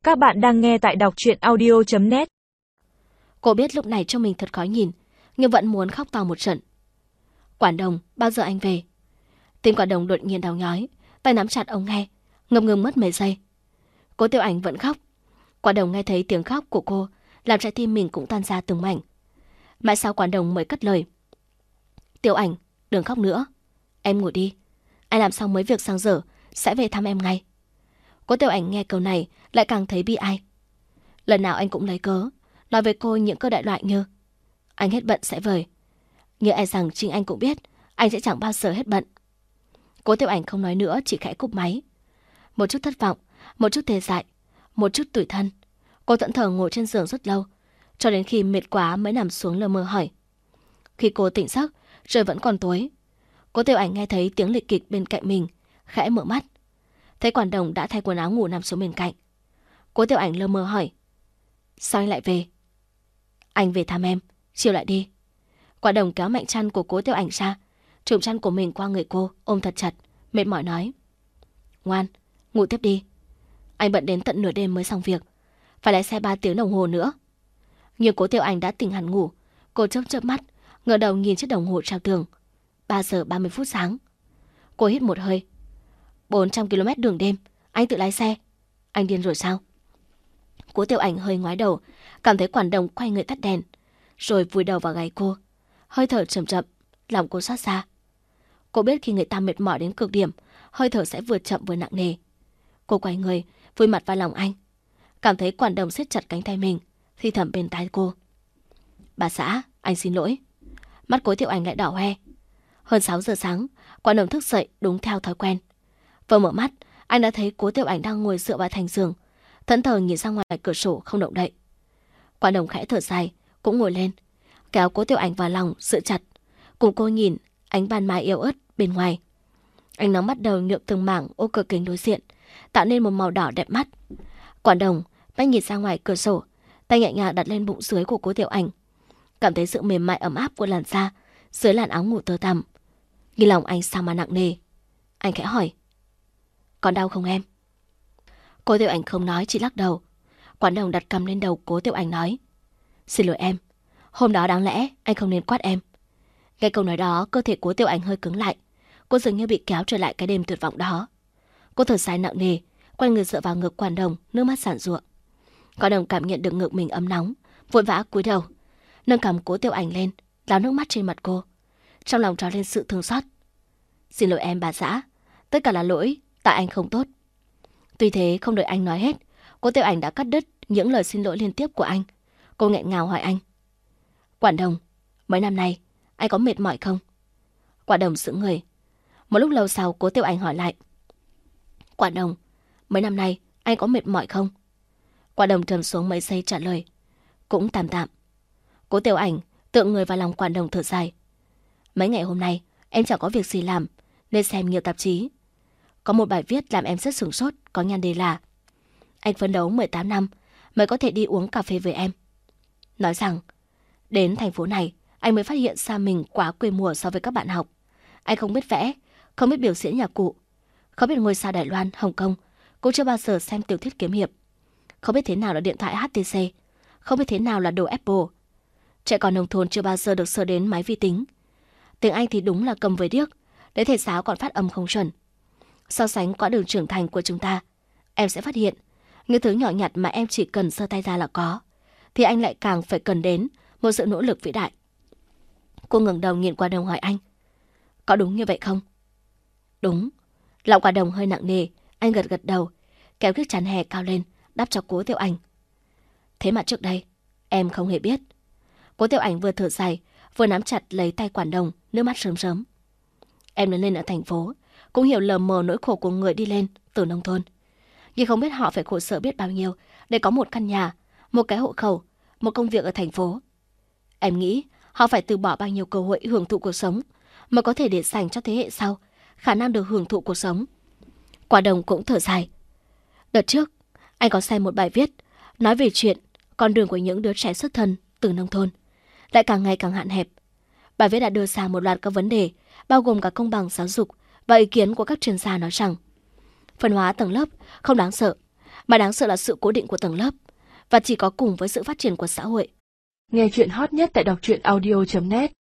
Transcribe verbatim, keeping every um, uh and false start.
Các bạn đang nghe tại đọc truyện audio chấm net. Cô biết lúc này cho mình thật khó nhìn, nhưng vẫn muốn khóc to một trận. Quản Đồng, bao giờ anh về? Tim Quản Đồng đột nhiên đau nhói, tay nắm chặt ống nghe, ngập ngừng mất mấy giây. Cố Tiểu Ảnh vẫn khóc. Quản Đồng nghe thấy tiếng khóc của cô, làm trái tim mình cũng tan ra từng mảnh. Mãi sau Quản Đồng mới cất lời: Tiểu Ảnh, đừng khóc nữa. Em ngủ đi. Anh làm xong mấy việc sang giờ sẽ về thăm em ngay. Cố Tiểu Ảnh nghe câu này lại càng thấy bi ai. Lần nào anh cũng lấy cớ nói với cô những câu đại loại như anh hết bận sẽ về. Nhưng e rằng chính anh cũng biết anh sẽ chẳng bao giờ hết bận. Cố Tiểu Ảnh không nói nữa, chỉ khẽ cúp máy. Một chút thất vọng, một chút tê dại, một chút tủi thân. Cô thẫn thờ ngồi trên giường rất lâu, cho đến khi mệt quá mới nằm xuống lờ mơ hỏi. Khi cô tỉnh giấc, trời vẫn còn tối. Cố Tiểu Ảnh nghe thấy tiếng lịch kịch bên cạnh mình, khẽ mở mắt. Thấy Quản Đồng đã thay quần áo ngủ nằm xuống bên cạnh. Cố Tiểu Ảnh lơ mơ hỏi: Sao anh lại về? Anh về thăm em, chiều lại đi. Quản Đồng kéo mạnh chăn của Cố Tiểu Ảnh ra, trùm chăn của mình qua người cô, ôm thật chặt, mệt mỏi nói: Ngoan, ngủ tiếp đi. Anh bận đến tận nửa đêm mới xong việc, phải lái xe ba tiếng đồng hồ nữa. Nhưng Cố Tiểu Ảnh đã tỉnh hẳn ngủ. Cô chớp chớp mắt, ngửa đầu nhìn chiếc đồng hồ treo tường. Ba giờ ba mươi phút sáng. Cô hít một hơi. bốn trăm ki lô mét đường đêm, anh tự lái xe. Anh điên rồi sao? Cố Tiểu Ảnh hơi ngoái đầu, cảm thấy Quản Đồng quay người tắt đèn, rồi vùi đầu vào gáy cô, hơi thở chậm chậm, lòng cô xót xa. Cô biết khi người ta mệt mỏi đến cực điểm, hơi thở sẽ vừa chậm vừa nặng nề. Cô quay người, vùi mặt vào lòng anh, cảm thấy Quản Đồng siết chặt cánh tay mình, thì thầm bên tai cô: Bà xã, anh xin lỗi. Mắt Cố Tiểu Ảnh lại đỏ hoe. Hơn sáu giờ sáng, Quản Đồng thức dậy đúng theo thói quen. Vừa mở mắt, anh đã thấy Cố Tiểu Ảnh đang ngồi dựa vào thành giường, thẫn thờ nhìn ra ngoài cửa sổ không động đậy. Quản Đồng khẽ thở dài, cũng ngồi lên, kéo Cố Tiểu Ảnh vào lòng dựa chặt, cùng cô nhìn ánh ban mai yếu ớt bên ngoài. Ánh nắng bắt đầu nhuộm từng mảng ô cửa kính đối diện, tạo nên một màu đỏ đẹp mắt. Quản Đồng đang nhìn ra ngoài cửa sổ, tay nhẹ nhàng đặt lên bụng dưới của Cố Tiểu Ảnh, cảm thấy sự mềm mại ấm áp của làn da dưới làn áo ngủ tơ tằm. Nhưng lòng anh sao mà nặng nề. Anh khẽ hỏi: Còn đau không em? Cố Tiểu Ảnh không nói, chỉ lắc đầu. Quản Đồng đặt cầm lên đầu Cố Tiểu Ảnh nói: Xin lỗi em, hôm đó đáng lẽ anh không nên quát em. Nghe câu nói đó, cơ thể Cố Tiểu Ảnh hơi cứng lại. Cô dường như bị kéo trở lại cái đêm tuyệt vọng đó. Cô thở dài nặng nề, quay người dựa vào ngực Quản Đồng, nước mắt giàn giụa. Quản Đồng cảm nhận được ngực mình ấm nóng, vội vã cúi đầu, nâng cằm Cố Tiểu Ảnh lên, lau nước mắt trên mặt cô. Trong lòng trào lên sự thương xót. Xin lỗi em bà xã, tất cả là lỗi tại anh không tốt. Tuy thế, không đợi anh nói hết, Cố Tiểu Ảnh đã cắt đứt những lời xin lỗi liên tiếp của anh. Cô nghẹn ngào hỏi anh: Quản Đồng, mấy năm nay anh có mệt mỏi không? Quản Đồng sững người. Một lúc lâu sau, Cố Tiểu Ảnh hỏi lại: Quản Đồng, mấy năm nay anh có mệt mỏi không? Quản Đồng trầm xuống mấy giây trả lời: Cũng tạm tạm. Cố Tiểu Ảnh tựa người vào lòng Quản Đồng thở dài: Mấy ngày hôm nay em chẳng có việc gì làm nên xem nhiều tạp chí. Có một bài viết làm em rất sửng sốt, có nhan đề là: Anh phấn đấu mười tám năm mới có thể đi uống cà phê với em. Nói rằng đến thành phố này anh mới phát hiện ra mình quá quê mùa so với các bạn học. Anh không biết vẽ, không biết biểu diễn nhạc cụ, không biết ngôi sao Đài Loan, Hồng Kông, cũng chưa bao giờ xem tiểu thuyết kiếm hiệp, không biết thế nào là điện thoại hát tê xê, không biết thế nào là đồ Apple. Trẻ con nông thôn chưa bao giờ được sờ đến máy vi tính. Tiếng Anh thì đúng là cầm với điếc, đến thầy giáo còn phát âm không chuẩn. So sánh quãng đường trưởng thành của chúng ta, em sẽ phát hiện những thứ nhỏ nhặt mà em chỉ cần giơ tay ra là có, thì anh lại càng phải cần đến một sự nỗ lực vĩ đại. Cô ngẩng đầu nhìn Quản Đồng hỏi anh: Có đúng như vậy không? Đúng. Lòng Quản Đồng hơi nặng nề, anh gật gật đầu, kéo chiếc chăn hè cao lên đắp cho Cố Tiểu Ảnh. Thế mà trước đây em không hề biết. Cố Tiểu Ảnh vừa thở dài, vừa nắm chặt lấy tay Quản Đồng, nước mắt rơm rớm. Em lớn lên ở thành phố, cũng hiểu lờ mờ nỗi khổ của người đi lên từ nông thôn, nhưng không biết họ phải khổ sở biết bao nhiêu để có một căn nhà, một cái hộ khẩu, một công việc ở thành phố. Em nghĩ họ phải từ bỏ bao nhiêu cơ hội hưởng thụ cuộc sống mà có thể để dành cho thế hệ sau khả năng được hưởng thụ cuộc sống. Quản Đồng cũng thở dài. Đợt trước, anh có xem một bài viết nói về chuyện con đường của những đứa trẻ xuất thân từ nông thôn lại càng ngày càng hạn hẹp. Bài viết đã đưa ra một loạt các vấn đề, bao gồm cả công bằng giáo dục và ý kiến của các chuyên gia nói rằng phân hóa tầng lớp không đáng sợ, mà đáng sợ là sự cố định của tầng lớp, và chỉ có cùng với sự phát triển của xã hội. Nghe chuyện hot nhất tại đọc truyện audio chấm net.